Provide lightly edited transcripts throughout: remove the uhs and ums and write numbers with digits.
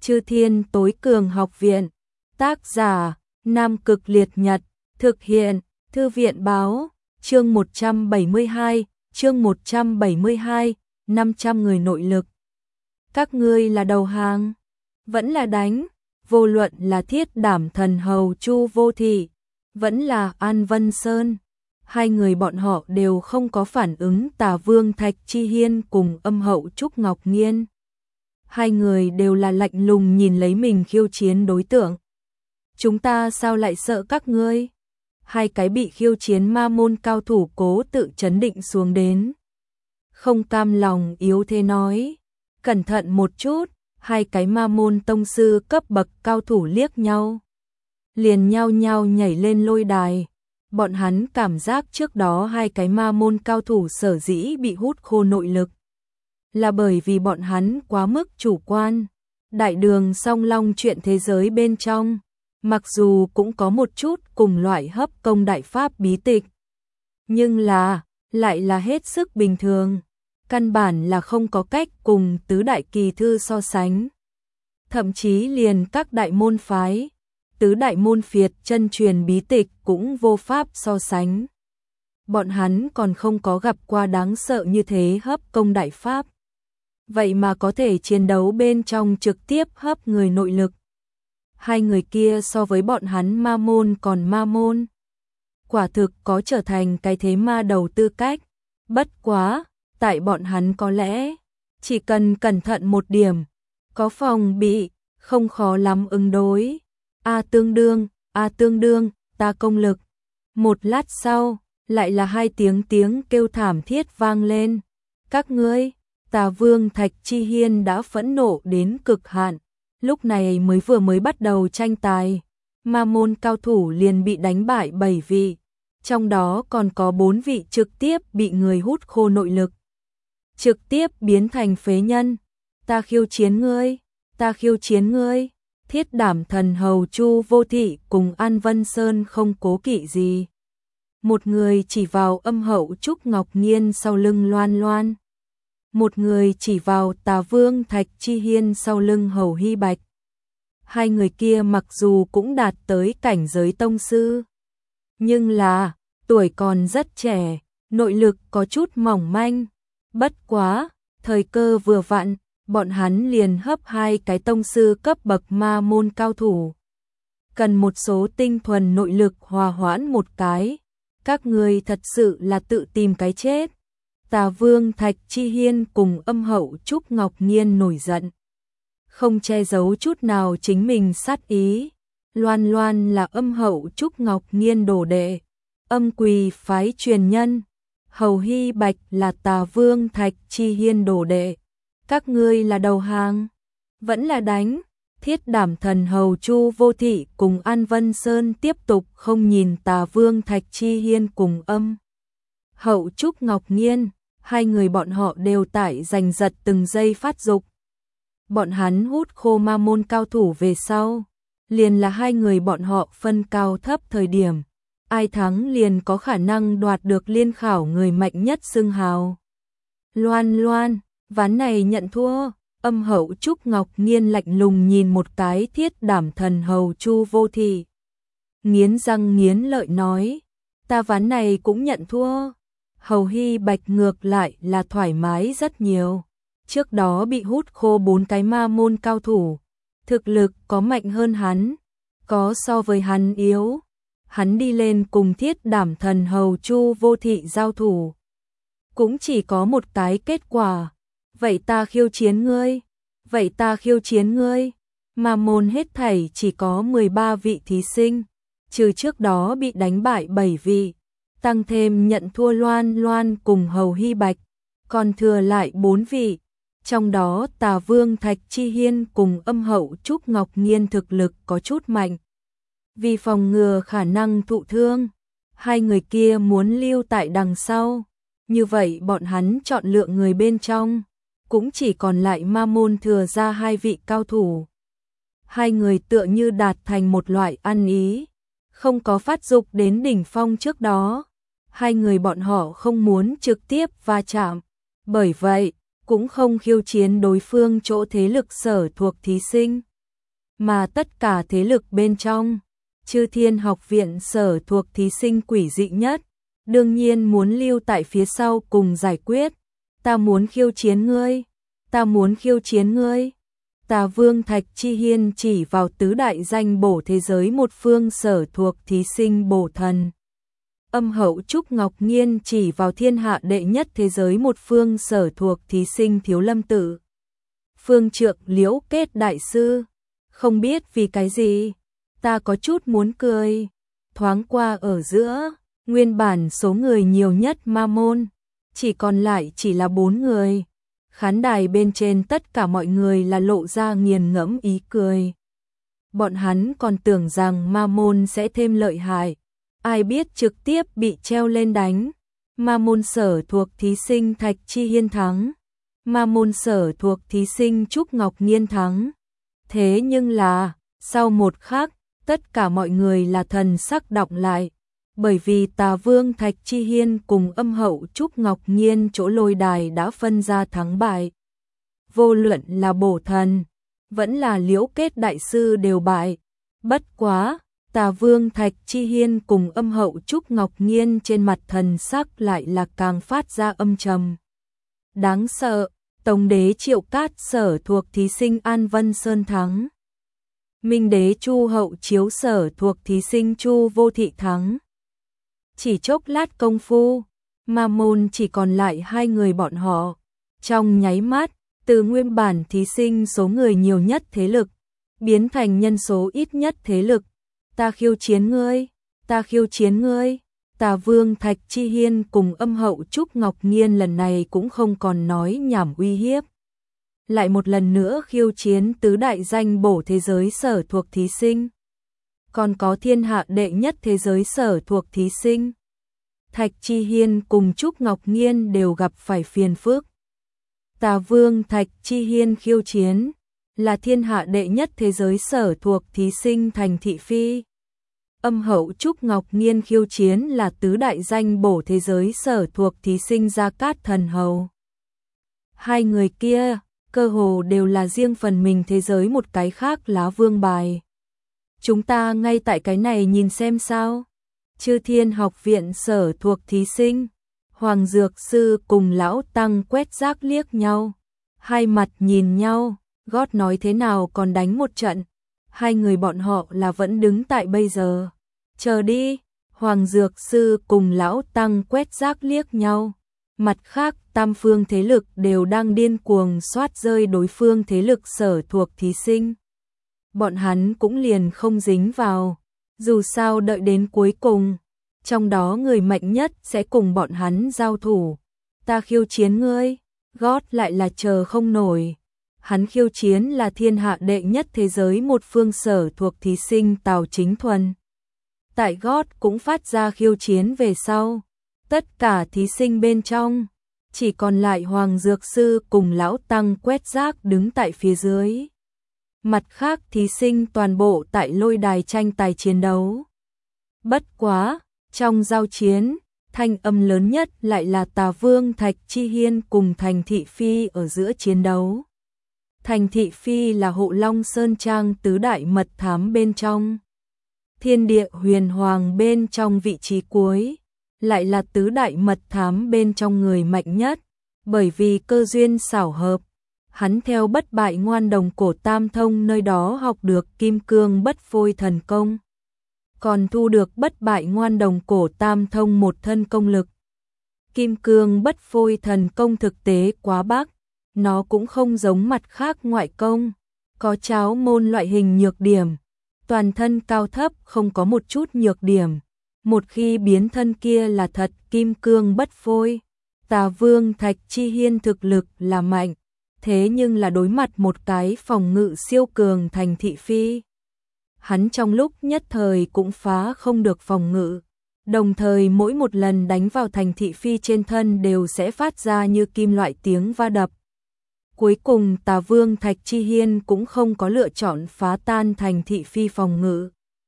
Chư Thiên Tối Cường Học Viện. Tác giả: Nam Cực Liệt Nhật. Thực hiện: Thư viện báo. Chương 172, chương 172, 500 người nội lực. Các ngươi là đầu hàng, vẫn là đánh, vô luận là Thiết Đảm Thần Hầu Chu Vô Thị, vẫn là An Vân Sơn. Hai người bọn họ đều không có phản ứng Tà Vương Thạch Chi Hiên cùng Âm Hậu Trúc Ngọc Nghiên. Hai người đều là lạnh lùng nhìn lấy mình khiêu chiến đối tượng. Chúng ta sao lại sợ các ngươi? Hai cái bị khiêu chiến ma môn cao thủ cố tự chấn định xuống đến. Không cam lòng yếu thế nói. Cẩn thận một chút, hai cái ma môn tông sư cấp bậc cao thủ liếc nhau. Liền nhao nhao nhảy lên lôi đài. Bọn hắn cảm giác trước đó hai cái ma môn cao thủ sở dĩ bị hút khô nội lực. Là bởi vì bọn hắn quá mức chủ quan. Đại đường song long chuyện thế giới bên trong. Mặc dù cũng có một chút cùng loại hấp công đại pháp bí tịch. Nhưng lại là hết sức bình thường. Căn bản là không có cách cùng tứ đại kỳ thư so sánh. Thậm chí liền các đại môn phái, tứ đại môn phiệt chân truyền bí tịch cũng vô pháp so sánh. Bọn hắn còn không có gặp qua đáng sợ như thế hấp công đại pháp. Vậy mà có thể chiến đấu bên trong trực tiếp hấp người nội lực. Hai người kia so với bọn hắn ma môn còn ma môn. Quả thực có trở thành cái thế ma đầu tư cách. Bất quá, tại bọn hắn có lẽ, chỉ cần cẩn thận một điểm, có phòng bị, không khó lắm ứng đối. A tương đương, ta công lực. Một lát sau, lại là hai tiếng kêu thảm thiết vang lên. Các ngươi, Tà Vương Thạch Chi Hiên đã phẫn nộ đến cực hạn. Lúc này vừa mới bắt đầu tranh tài, ma môn cao thủ liền bị đánh bại 7 vị, trong đó còn có 4 vị trực tiếp bị người hút khô nội lực, trực tiếp biến thành phế nhân. Ta khiêu chiến ngươi, Thiết Đảm Thần Hầu Chu Vô Thị cùng An Vân Sơn không cố kỵ gì. Một người chỉ vào Âm Hậu Trúc Ngọc Nghiên sau lưng Loan Loan. Một người chỉ vào Tà Vương Thạch Chi Hiên sau lưng Hầu Hy Bạch. Hai người kia mặc dù cũng đạt tới cảnh giới tông sư, nhưng là tuổi còn rất trẻ, nội lực có chút mỏng manh. Bất quá, thời cơ vừa vặn, bọn hắn liền hấp hai cái tông sư cấp bậc ma môn cao thủ. Cần một số tinh thuần nội lực hòa hoãn một cái. Các ngươi thật sự là tự tìm cái chết. Tà Vương Thạch Chi Hiên cùng Âm Hậu Trúc Ngọc Nghiên nổi giận. Không che giấu chút nào chính mình sát ý. Loan Loan là Âm Hậu Trúc Ngọc Nghiên đồ đệ, Âm Quỳ phái truyền nhân. Hầu Hy Bạch là Tà Vương Thạch Chi Hiên đồ đệ. Các ngươi là đầu hàng, vẫn là đánh? Thiết Đảm Thần Hầu Chu Vô Thị cùng An Vân Sơn tiếp tục không nhìn Tà Vương Thạch Chi Hiên cùng Âm Hậu Trúc Ngọc Nghiên. Hai người bọn họ đều tại giành giật từng giây phát dục. Bọn hắn hút khô ma môn cao thủ về sau, liền là hai người bọn họ phân cao thấp thời điểm. Ai thắng liền có khả năng đoạt được liên khảo người mạnh nhất xưng hào. Loan Loan, ván này nhận thua. Âm Hậu Trúc Ngọc Nghiên lạnh lùng nhìn một cái Thiết Đảm Thần Hầu Chu Vô Thị. Nghiến răng nghiến lợi nói, ta ván này cũng nhận thua. Hầu Hy Bạch ngược lại là thoải mái rất nhiều. Trước đó bị hút khô 4 cái ma môn cao thủ, thực lực có mạnh hơn hắn, có so với hắn yếu. Hắn đi lên cùng Thiết Đảm Thần Hầu Chu Vô Thị giao thủ, cũng chỉ có một cái kết quả. Vậy ta khiêu chiến ngươi. Ma môn hết thảy chỉ có 13 vị thí sinh, trừ trước đó bị đánh bại 7 vị. Tăng thêm nhận thua Loan Loan cùng Hầu Hy Bạch, còn thừa lại 4 vị. Trong đó Tà Vương Thạch Chi Hiên cùng Âm Hậu Trúc Ngọc Nghiên thực lực có chút mạnh. Vì phòng ngừa khả năng thụ thương, hai người kia muốn lưu tại đằng sau. Như vậy bọn hắn chọn lựa người bên trong, cũng chỉ còn lại ma môn thừa ra 2 vị cao thủ. Hai người tựa như đạt thành một loại ăn ý, không có phát dục đến đỉnh phong trước đó. Hai người bọn họ không muốn trực tiếp va chạm, bởi vậy cũng không khiêu chiến đối phương chỗ thế lực sở thuộc thí sinh. mà tất cả thế lực bên trong. Chư Thiên Học Viện Sở thuộc thí sinh quỷ dị nhất, đương nhiên muốn lưu tại phía sau cùng giải quyết. Ta muốn khiêu chiến ngươi, ta muốn khiêu chiến ngươi. Tà Vương Thạch Chi Hiên chỉ vào tứ đại danh bổ thế giới một phương sở thuộc thí sinh bổ thần. Âm Hậu Trúc Ngọc Nghiên chỉ vào thiên hạ đệ nhất thế giới một phương sở thuộc thí sinh Thiếu Lâm Tự. Phương Trượng Liễu Kết đại sư, không biết vì cái gì, ta có chút muốn cười. Thoáng qua ở giữa, nguyên bản số người nhiều nhất Ma Môn, chỉ còn lại chỉ là 4 người. Khán đài bên trên tất cả mọi người là lộ ra nghiền ngẫm ý cười. Bọn hắn còn tưởng rằng Ma Môn sẽ thêm lợi hại, ai biết trực tiếp bị treo lên đánh. Ma Môn sở thuộc thí sinh Thạch Chi Hiên thắng, Ma Môn sở thuộc thí sinh Trúc Ngọc Nghiên thắng. Thế nhưng là, sau một khắc, tất cả mọi người là thần sắc đọng lại, bởi vì Tà Vương Thạch Chi Hiên cùng Âm Hậu Trúc Ngọc Nghiên chỗ lôi đài đã phân ra thắng bại. Vô luận là bổ thần, vẫn là Liễu Kết đại sư đều bại. Bất quá, Tà Vương Thạch Chi Hiên cùng Âm Hậu Trúc Ngọc Nghiên trên mặt thần sắc lại là càng phát ra âm trầm. Đáng sợ, Tông đế Triệu Cát sở thuộc thí sinh An Vân Sơn thắng. Minh đế Chu Hậu Chiếu sở thuộc thí sinh Chu Vô Thị thắng. Chỉ chốc lát công phu, Ma Môn chỉ còn lại 2 người bọn họ. Trong nháy mắt, từ nguyên bản thí sinh số người nhiều nhất thế lực, biến thành nhân số ít nhất thế lực. Ta khiêu chiến ngươi, ta khiêu chiến ngươi. Tà Vương Thạch Chi Hiên cùng Âm Hậu Trúc Ngọc Nghiên lần này cũng không còn nói nhảm uy hiếp. Lại một lần nữa khiêu chiến tứ đại danh bổ thế giới sở thuộc thí sinh. Còn có thiên hạ đệ nhất thế giới sở thuộc thí sinh. Thạch Chi Hiên cùng Trúc Ngọc Nghiên đều gặp phải phiền phức. Tà Vương Thạch Chi Hiên khiêu chiến là thiên hạ đệ nhất thế giới sở thuộc thí sinh Thành Thị Phi. Âm Hậu Trúc Ngọc Nghiên khiêu chiến là tứ đại danh bổ thế giới sở thuộc thí sinh Gia Cát Thần Hầu. 2 người kia, cơ hồ đều là riêng phần mình thế giới một cái khác lá vương bài. Chúng ta ngay tại cái này nhìn xem sao. Chư Thiên Học Viện sở thuộc thí sinh, Hoàng Dược Sư cùng Lão Tăng quét rác liếc nhau. 2 mặt nhìn nhau, gót nói thế nào còn đánh một trận. 2 người bọn họ là vẫn đứng tại bây giờ. Chờ đi, Hoàng Dược Sư cùng Lão Tăng quét rác liếc nhau. Mặt khác, tam phương thế lực đều đang điên cuồng soát rơi đối phương thế lực sở thuộc thí sinh. Bọn hắn cũng liền không dính vào. Dù sao đợi đến cuối cùng, trong đó người mạnh nhất sẽ cùng bọn hắn giao thủ. Ta khiêu chiến ngươi, gót lại là chờ không nổi. Hắn khiêu chiến là thiên hạ đệ nhất thế giới một phương sở thuộc thí sinh Tào Chính Thuần. Tại gót cũng phát ra khiêu chiến về sau. Tất cả thí sinh bên trong, chỉ còn lại Hoàng Dược Sư cùng Lão Tăng quét rác đứng tại phía dưới. Mặt khác thí sinh toàn bộ tại lôi đài tranh tài chiến đấu. Bất quá, trong giao chiến, thanh âm lớn nhất lại là Tà Vương Thạch Chi Hiên cùng Thành Thị Phi ở giữa chiến đấu. Thành Thị Phi là Hộ Long Sơn Trang tứ đại mật thám bên trong. Thiên Địa Huyền Hoàng bên trong vị trí cuối, lại là tứ đại mật thám bên trong người mạnh nhất, bởi vì cơ duyên xảo hợp. Hắn theo Bất Bại Ngoan Đồng Cổ Tam Thông nơi đó học được Kim Cương Bất Phôi thần công, còn thu được Bất Bại Ngoan Đồng Cổ Tam Thông một thân công lực. Kim Cương Bất Phôi thần công thực tế quá bác, nó cũng không giống mặt khác ngoại công, có cháo môn loại hình nhược điểm, toàn thân cao thấp không có một chút nhược điểm. Một khi biến thân kia là thật Kim Cương Bất Phôi. Tà Vương Thạch Chi Hiên thực lực là mạnh, thế nhưng là đối mặt một cái phòng ngự siêu cường Thành Thị Phi. Hắn trong lúc nhất thời cũng phá không được phòng ngự, đồng thời mỗi một lần đánh vào Thành Thị Phi trên thân đều sẽ phát ra như kim loại tiếng va đập. Cuối cùng Tà Vương Thạch Chi Hiên cũng không có lựa chọn phá tan Thành Thị Phi phòng ngự.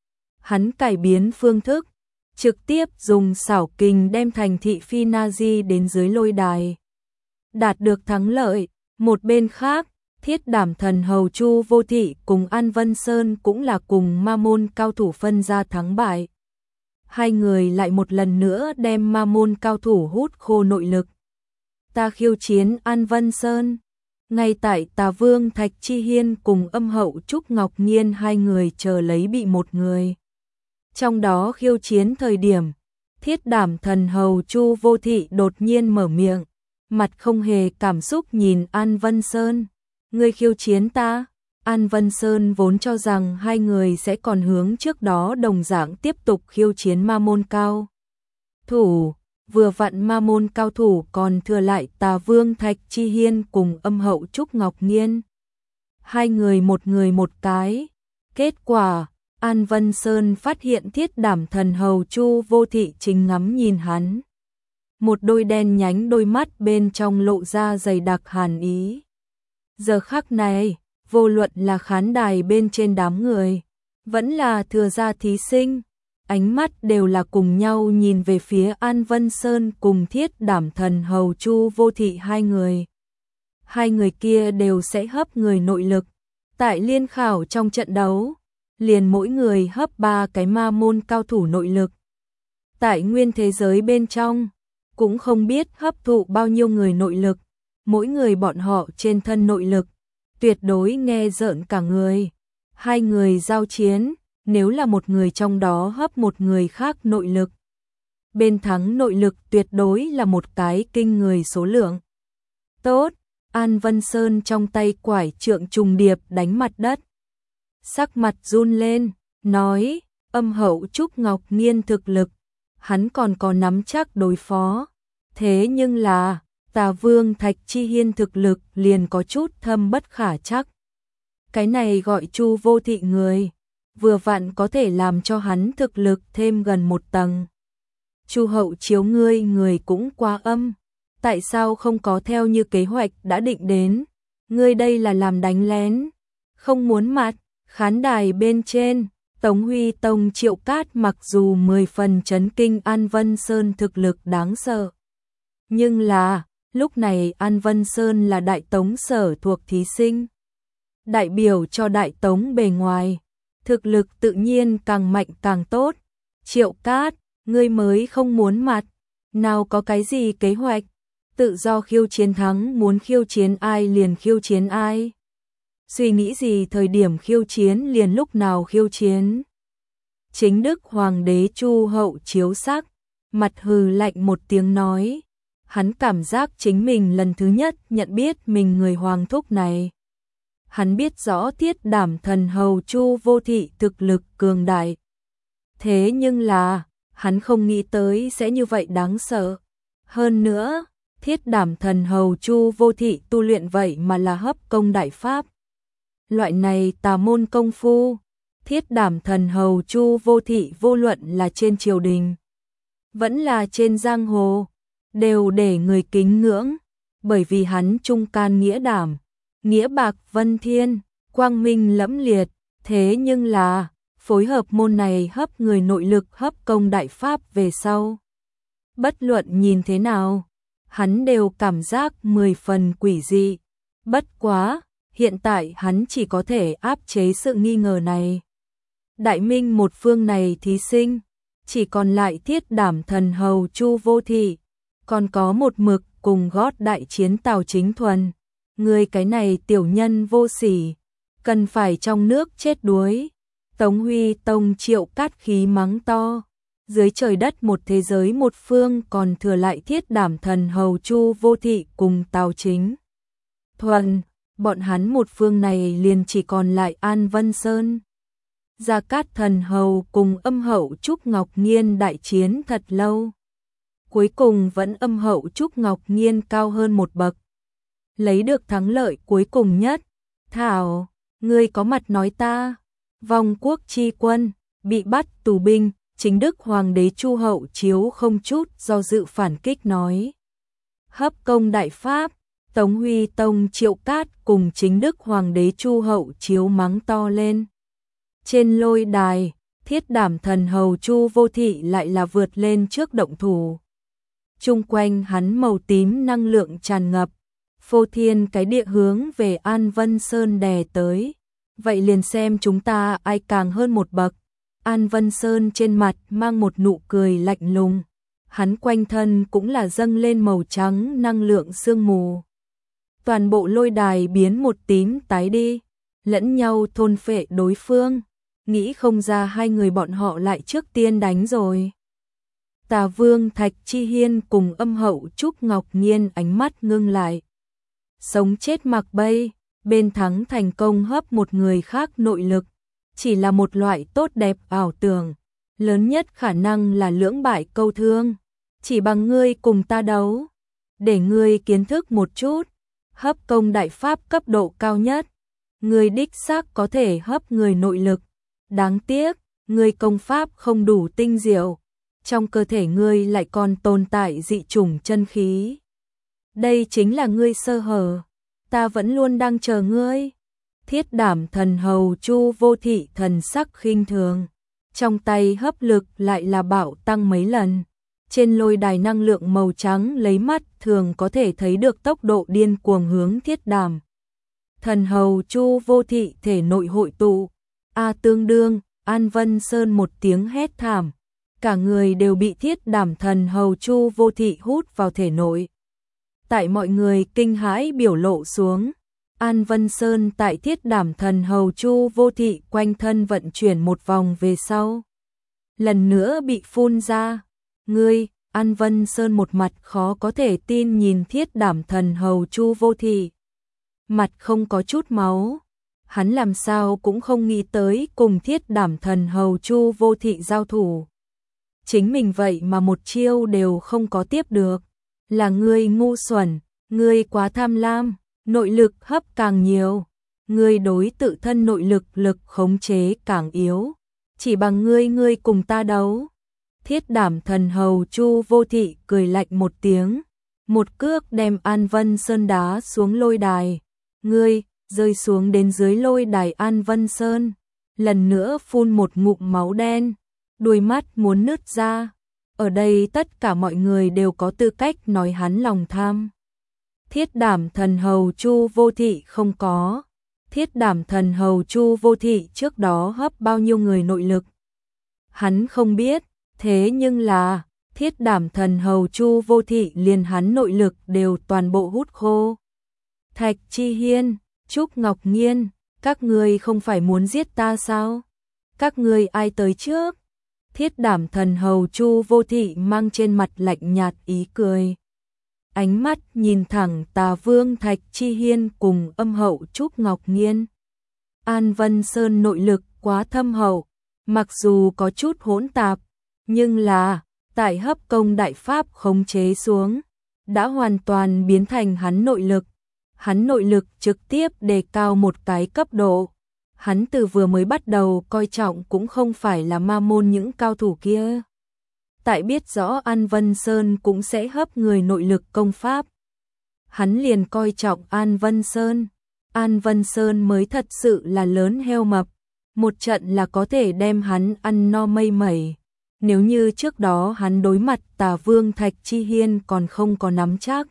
Hắn cải biến phương thức, trực tiếp dùng xảo kình đem Thành Thị Phi na di đến dưới lôi đài. Đạt được thắng lợi, một bên khác, Thiết Đảm Thần Hầu Chu Vô Thị cùng An Vân Sơn cũng là cùng ma môn cao thủ phân ra thắng bại. Hai người lại một lần nữa đem ma môn cao thủ hút khô nội lực. Ta khiêu chiến An Vân Sơn. Ngay tại Tà Vương Thạch Chi Hiên cùng Âm Hậu Trúc Ngọc Nhiên hai người chờ lấy bị một người. Trong đó khiêu chiến thời điểm, Thiết Đảm Thần Hầu Chu Vô Thị đột nhiên mở miệng, mặt không hề cảm xúc nhìn An Vân Sơn. Ngươi khiêu chiến ta? An Vân Sơn vốn cho rằng hai người sẽ còn hướng trước đó đồng dạng tiếp tục khiêu chiến ma môn cao thủ. Vừa vặn ma môn cao thủ còn thừa lại Tà Vương Thạch Chi Hiên cùng Âm Hậu Trúc Ngọc Nhiên. Hai người một cái. Kết quả, An Vân Sơn phát hiện Thiết Đảm Thần Hầu Chu Vô Thị chính ngắm nhìn hắn. Một đôi đen nhánh đôi mắt bên trong lộ ra dày đặc hàn ý. Giờ khắc này, vô luận là khán đài bên trên đám người, vẫn là thừa gia thí sinh, ánh mắt đều là cùng nhau nhìn về phía An Vân Sơn cùng Thiết Đảm Thần Hầu Chu Vô Thị hai người. Hai người kia đều sẽ hấp người nội lực. Tại liên khảo trong trận đấu, liền mỗi người hấp 3 cái ma môn cao thủ nội lực. Tại nguyên thế giới bên trong, cũng không biết hấp thụ bao nhiêu người nội lực, mỗi người bọn họ trên thân nội lực, tuyệt đối nghe rợn cả người. Hai người giao chiến, nếu là một người trong đó hấp một người khác nội lực, bên thắng nội lực tuyệt đối là một cái kinh người số lượng. Tốt, An Vân Sơn trong tay quải trượng trùng điệp đánh mặt đất. Sắc mặt run lên, nói, Âm Hậu Trúc Ngọc Nhiên thực lực, hắn còn có nắm chắc đối phó. Thế nhưng là, Tà Vương Thạch Chi Hiên thực lực liền có chút thâm bất khả chắc. Cái này gọi Chu Vô Thị người, vừa vặn có thể làm cho hắn thực lực thêm gần một tầng. Chu Hậu Chiếu ngươi người cũng quá âm, tại sao không có theo như kế hoạch đã định đến? Ngươi đây là làm đánh lén, không muốn mặt. Khán đài bên trên, Tống Huy Tông Triệu Cát mặc dù 10 phần chấn kinh An Vân Sơn thực lực đáng sợ. Nhưng là, lúc này An Vân Sơn là Đại Tống sở thuộc thí sinh. Đại biểu cho Đại Tống bề ngoài, thực lực tự nhiên càng mạnh càng tốt. Triệu Cát, ngươi mới không muốn mặt, nào có cái gì kế hoạch, tự do khiêu chiến thắng, muốn khiêu chiến ai liền khiêu chiến ai. Suy nghĩ gì thời điểm khiêu chiến liền lúc nào khiêu chiến. Chính Đức Hoàng đế Chu Hậu Chiếu sắc, mặt hừ lạnh một tiếng nói. Hắn cảm giác chính mình lần thứ nhất nhận biết mình người hoàng thúc này. Hắn biết rõ Thiết Đảm Thần Hầu Chu Vô Thị thực lực cường đại. Thế nhưng là, hắn không nghĩ tới sẽ như vậy đáng sợ. Hơn nữa, Thiết Đảm Thần Hầu Chu Vô Thị tu luyện vậy mà là hấp công đại pháp. Loại này tà môn công phu, Thiết Đảm Thần Hầu Chu Vô Thị vô luận là trên triều đình, vẫn là trên giang hồ, đều để người kính ngưỡng, bởi vì hắn trung can nghĩa đảm, nghĩa bạc vân thiên, quang minh lẫm liệt. Thế nhưng là, phối hợp môn này hấp người nội lực hấp công đại pháp về sau. Bất luận nhìn thế nào, hắn đều cảm giác 10 phần quỷ dị. Bất quá, hiện tại hắn chỉ có thể áp chế sự nghi ngờ này. Đại Minh một phương này thí sinh, chỉ còn lại Thiết Đảm Thần Hầu Chu Vô Thị, còn có một mực cùng gót đại chiến Tào Chính Thuần. Người cái này tiểu nhân vô sỉ, cần phải trong nước chết đuối. Tống Huy Tông Triệu Cát khí mắng to. Dưới trời đất một thế giới một phương còn thừa lại Thiết Đảm Thần Hầu Chu Vô Thị cùng Tào Chính Thuần. Bọn hắn một phương này liền chỉ còn lại An Vân Sơn. Gia Cát Thần Hầu cùng Âm Hậu Trúc Ngọc Nhiên đại chiến thật lâu. Cuối cùng vẫn Âm Hậu Trúc Ngọc Nhiên cao hơn một bậc, lấy được thắng lợi cuối cùng nhất. Thảo, ngươi có mặt nói ta, vong quốc chi quân, bị bắt tù binh, chính Đức Hoàng đế Chu Hậu Chiếu không chút do dự phản kích nói. Hấp công đại pháp, Tống Huy Tông Triệu Cát cùng chính Đức Hoàng đế Chu Hậu Chiếu mắng to lên. Trên lôi đài, Thiết Đảm Thần Hầu Chu Vô Thị lại là vượt lên trước động thủ. Chung quanh hắn màu tím năng lượng tràn ngập, phô thiên cái địa hướng về An Vân Sơn đè tới. Vậy liền xem chúng ta ai càng hơn một bậc. An Vân Sơn trên mặt mang một nụ cười lạnh lùng. Hắn quanh thân cũng là dâng lên màu trắng năng lượng sương mù. Toàn bộ lôi đài biến một tím tái đi, lẫn nhau thôn phệ đối phương. Nghĩ không ra hai người bọn họ lại trước tiên đánh rồi. Tà Vương Thạch Chi Hiên cùng Âm Hậu Trúc Ngọc Nhiên ánh mắt ngưng lại. Sống chết mặc bay, bên thắng thành công hấp một người khác nội lực, chỉ là một loại tốt đẹp ảo tưởng, lớn nhất khả năng là lưỡng bại câu thương, chỉ bằng ngươi cùng ta đấu, để ngươi kiến thức một chút, hấp công đại pháp cấp độ cao nhất, ngươi đích xác có thể hấp người nội lực, đáng tiếc, ngươi công pháp không đủ tinh diệu, trong cơ thể ngươi lại còn tồn tại dị chủng chân khí. Đây chính là ngươi sơ hở, ta vẫn luôn đang chờ ngươi. Thiết Đảm Thần Hầu Chu Vô Thị thần sắc khinh thường, trong tay hấp lực lại là bạo tăng mấy lần. Trên lôi đài năng lượng màu trắng lấy mắt thường có thể thấy được tốc độ điên cuồng hướng Thiết Đảm Thần Hầu Chu Vô Thị thể nội hội tụ. Tương đương, An Vân Sơn một tiếng hét thảm, cả người đều bị Thiết Đảm Thần Hầu Chu Vô Thị hút vào thể nội. Tại mọi người kinh hãi biểu lộ xuống, An Vân Sơn tại Thiết Đảm Thần Hầu Chu Vô Thị quanh thân vận chuyển một vòng về sau. Lần nữa bị phun ra. Ngươi, An Vân Sơn một mặt khó có thể tin nhìn Thiết Đảm Thần Hầu Chu Vô Thị. Mặt không có chút máu. Hắn làm sao cũng không nghĩ tới cùng Thiết Đảm Thần Hầu Chu Vô Thị giao thủ. Chính mình vậy mà một chiêu đều không có tiếp được. Là ngươi ngu xuẩn, ngươi quá tham lam, nội lực hấp càng nhiều, ngươi đối tự thân nội lực khống chế càng yếu, chỉ bằng ngươi cùng ta đấu. Thiết Đảm Thần Hầu Chu Vô Thị cười lạnh một tiếng, một cước đem An Vân Sơn đá xuống lôi đài. Ngươi rơi xuống đến dưới lôi đài An Vân Sơn, lần nữa phun một ngụm máu đen, đuôi mắt muốn nứt ra. Ở đây tất cả mọi người đều có tư cách nói hắn lòng tham. Thiết Đảm Thần Hầu Chu Vô Thị không có. Thiết Đảm Thần Hầu Chu Vô Thị trước đó hấp bao nhiêu người nội lực. Hắn không biết, thế nhưng là Thiết Đảm Thần Hầu Chu Vô Thị liền hắn nội lực đều toàn bộ hút khô. Thạch Chi Hiên, Trúc Ngọc Nhiên, các ngươi không phải muốn giết ta sao? Các ngươi ai tới trước? Thiết Đảm Thần Hầu Chu Vô Thị mang trên mặt lạnh nhạt ý cười. Ánh mắt nhìn thẳng Tà Vương Thạch Chi Hiên cùng Âm Hậu Trúc Ngọc Nhiên. An Vân Sơn nội lực quá thâm hậu, mặc dù có chút hỗn tạp, nhưng là tại hấp công đại pháp khống chế xuống, đã hoàn toàn biến thành hắn nội lực. Hắn nội lực trực tiếp đề cao một cái cấp độ. Hắn từ vừa mới bắt đầu coi trọng cũng không phải là ma môn những cao thủ kia. Tại biết rõ An Vân Sơn cũng sẽ hấp người nội lực công pháp. Hắn liền coi trọng An Vân Sơn. An Vân Sơn mới thật sự là lớn heo mập. Một trận là có thể đem hắn ăn no mây mẩy. Nếu như trước đó hắn đối mặt Tà Vương Thạch Chi Hiên còn không có nắm chắc.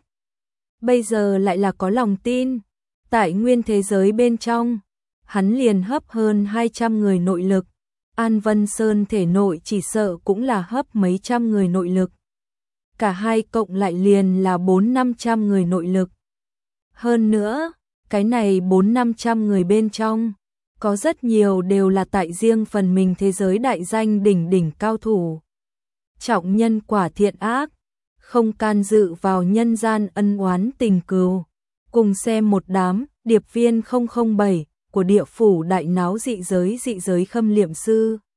Bây giờ lại là có lòng tin. Tại nguyên thế giới bên trong, hắn liền hấp hơn 200 người nội lực. An Vân Sơn thể nội chỉ sợ cũng là hấp mấy trăm người nội lực. Cả hai cộng lại liền là 400-500 người nội lực. Hơn nữa, cái này 400-500 người bên trong, có rất nhiều đều là tại riêng phần mình thế giới đại danh đỉnh đỉnh cao thủ. Trọng nhân quả thiện ác, không can dự vào nhân gian ân oán tình cừu. Cùng xem một đám điệp viên 007 của địa phủ đại náo dị giới khâm liệm sư.